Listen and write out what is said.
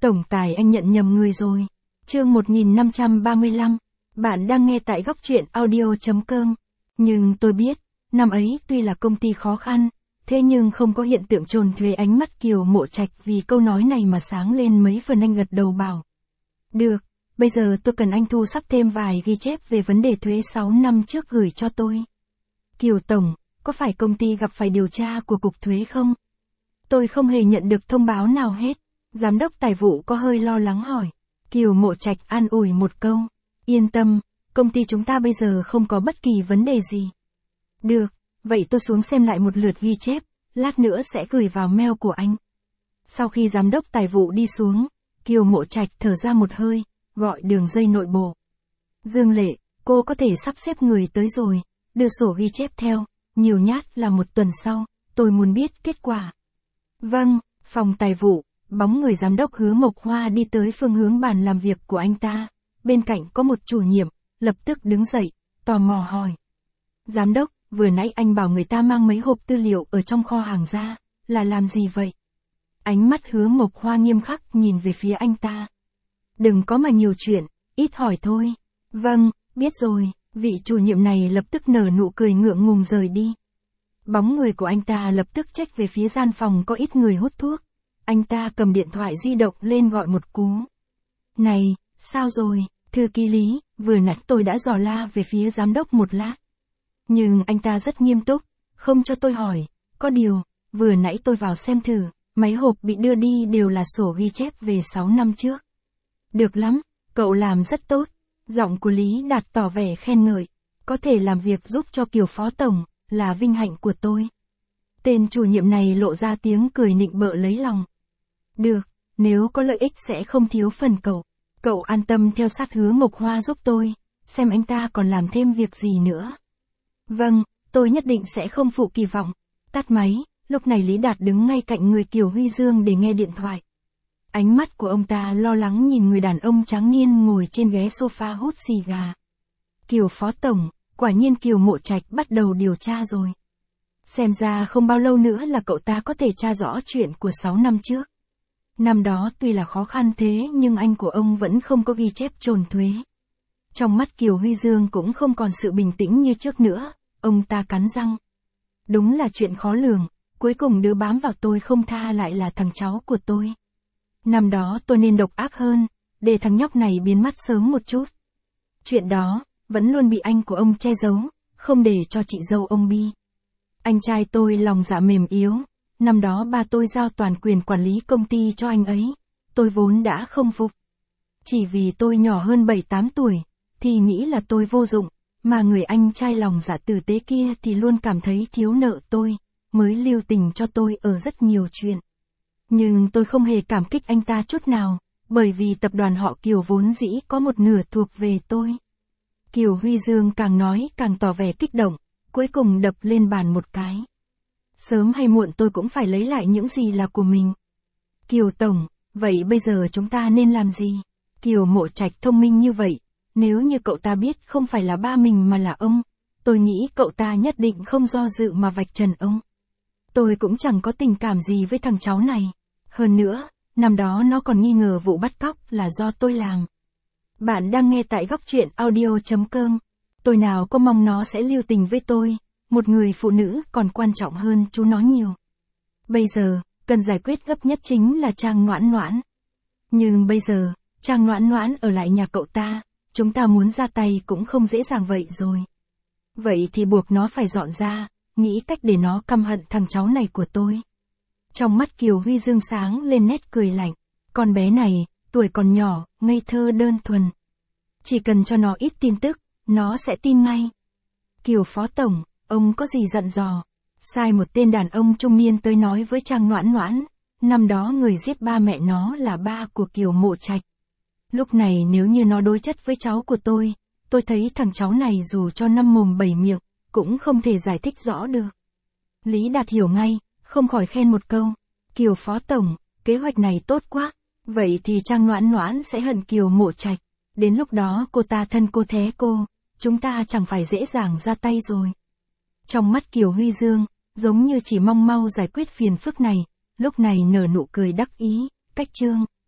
Tổng tài anh nhận nhầm người rồi. Chương 1535. Bạn đang nghe tại góc truyện audio.com. Nhưng tôi biết, năm ấy tuy là công ty khó khăn, thế nhưng không có hiện tượng trồn thuế. Ánh mắt Kiều Mộ Trạch vì câu nói này mà sáng lên mấy phần. Anh gật đầu bảo. Được, bây giờ tôi cần anh thu sắp thêm vài ghi chép về vấn đề thuế 6 năm trước gửi cho tôi. Kiều Tổng, có phải công ty gặp phải điều tra của Cục Thuế không? Tôi không hề nhận được thông báo nào hết. Giám đốc tài vụ có hơi lo lắng hỏi. Kiều Mộ Trạch an ủi một câu. Yên tâm, công ty chúng ta bây giờ không có bất kỳ vấn đề gì. Được, vậy tôi xuống xem lại một lượt ghi chép, lát nữa sẽ gửi vào mail của anh. Sau khi giám đốc tài vụ đi xuống, Kiều Mộ Trạch thở ra một hơi, gọi đường dây nội bộ. Dương Lệ, cô có thể sắp xếp người tới rồi, đưa sổ ghi chép theo, nhiều nhát là một tuần sau, tôi muốn biết kết quả. Vâng, phòng tài vụ, bóng người giám đốc Hứa Mộc Hoa đi tới phương hướng bàn làm việc của anh ta, bên cạnh có một chủ nhiệm, lập tức đứng dậy, tò mò hỏi. Giám đốc, vừa nãy anh bảo người ta mang mấy hộp tư liệu ở trong kho hàng ra, là làm gì vậy? Ánh mắt Hứa Mộc Hoa nghiêm khắc nhìn về phía anh ta. Đừng có mà nhiều chuyện, ít hỏi thôi. Vâng, biết rồi, vị chủ nhiệm này lập tức nở nụ cười ngượng ngùng rời đi. Bóng người của anh ta lập tức chếch về phía gian phòng có ít người hút thuốc. Anh ta cầm điện thoại di động lên gọi một cú. Này, sao rồi, thư ký Lý, vừa nãy tôi đã dò la về phía giám đốc một lát. Nhưng anh ta rất nghiêm túc, không cho tôi hỏi, có điều, vừa nãy tôi vào xem thử, mấy hộp bị đưa đi đều là sổ ghi chép về 6 năm trước. Được lắm, cậu làm rất tốt, giọng của Lý Đạt tỏ vẻ khen ngợi, có thể làm việc giúp cho Kiều Phó Tổng, là vinh hạnh của tôi. Tên chủ nhiệm này lộ ra tiếng cười nịnh bợ lấy lòng. Được, nếu có lợi ích sẽ không thiếu phần cậu. Cậu an tâm theo sát Hứa Mộc Hoa giúp tôi, xem anh ta còn làm thêm việc gì nữa. Vâng, tôi nhất định sẽ không phụ kỳ vọng. Tắt máy, lúc này Lý Đạt đứng ngay cạnh người Kiều Huy Dương để nghe điện thoại. Ánh mắt của ông ta lo lắng nhìn người đàn ông trắng niên ngồi trên ghế sofa hút xì gà. Kiều Phó Tổng, quả nhiên Kiều Mộ Trạch bắt đầu điều tra rồi. Xem ra không bao lâu nữa là cậu ta có thể tra rõ chuyện của 6 năm trước. Năm đó tuy là khó khăn thế nhưng anh của ông vẫn không có ghi chép trồn thuế. Trong mắt Kiều Huy Dương cũng không còn sự bình tĩnh như trước nữa, ông ta cắn răng. Đúng là chuyện khó lường, cuối cùng đứa bám vào tôi không tha lại là thằng cháu của tôi. Năm đó tôi nên độc ác hơn, để thằng nhóc này biến mắt sớm một chút. Chuyện đó, vẫn luôn bị anh của ông che giấu, không để cho chị dâu ông Bi. Anh trai tôi lòng dạ mềm yếu, năm đó ba tôi giao toàn quyền quản lý công ty cho anh ấy, tôi vốn đã không phục. Chỉ vì tôi nhỏ hơn 7-8 tuổi, thì nghĩ là tôi vô dụng, mà người anh trai lòng dạ tử tế kia thì luôn cảm thấy thiếu nợ tôi, mới lưu tình cho tôi ở rất nhiều chuyện. Nhưng tôi không hề cảm kích anh ta chút nào, bởi vì tập đoàn họ Kiều vốn dĩ có một nửa thuộc về tôi. Kiều Huy Dương càng nói càng tỏ vẻ kích động, cuối cùng đập lên bàn một cái. Sớm hay muộn tôi cũng phải lấy lại những gì là của mình. Kiều Tổng, vậy bây giờ chúng ta nên làm gì? Kiều Mộ Trạch thông minh như vậy, nếu như cậu ta biết không phải là ba mình mà là ông, tôi nghĩ cậu ta nhất định không do dự mà vạch trần ông. Tôi cũng chẳng có tình cảm gì với thằng cháu này. Hơn nữa, năm đó nó còn nghi ngờ vụ bắt cóc là do tôi làm. Bạn đang nghe tại góc truyện audio.com. Tôi nào có mong nó sẽ lưu tình với tôi, một người phụ nữ còn quan trọng hơn chú nó nhiều. Bây giờ, cần giải quyết gấp nhất chính là Trang Noãn Noãn. Nhưng bây giờ, Trang Noãn Noãn ở lại nhà cậu ta, chúng ta muốn ra tay cũng không dễ dàng vậy rồi. Vậy thì buộc nó phải dọn ra, nghĩ cách để nó căm hận thằng cháu này của tôi. Trong mắt Kiều Huy Dương sáng lên nét cười lạnh. Con bé này, tuổi còn nhỏ, ngây thơ đơn thuần. Chỉ cần cho nó ít tin tức, nó sẽ tin ngay. Kiều Phó Tổng, ông có gì dặn dò? Sai một tên đàn ông trung niên tới nói với Trang Noãn Noãn, năm đó người giết ba mẹ nó là ba của Kiều Mộ Trạch. Lúc này nếu như nó đối chất với cháu của tôi thấy thằng cháu này dù cho năm mồm 7 miệng, cũng không thể giải thích rõ được. Lý Đạt hiểu ngay, không khỏi khen một câu. Kiều Phó Tổng, kế hoạch này tốt quá. Vậy thì Trang Noãn Noãn sẽ hận Kiều Mộ Trạch. Đến lúc đó cô ta thân cô thế cô, chúng ta chẳng phải dễ dàng ra tay rồi. Trong mắt Kiều Huy Dương, giống như chỉ mong mau giải quyết phiền phức này, lúc này nở nụ cười đắc ý, cách chương.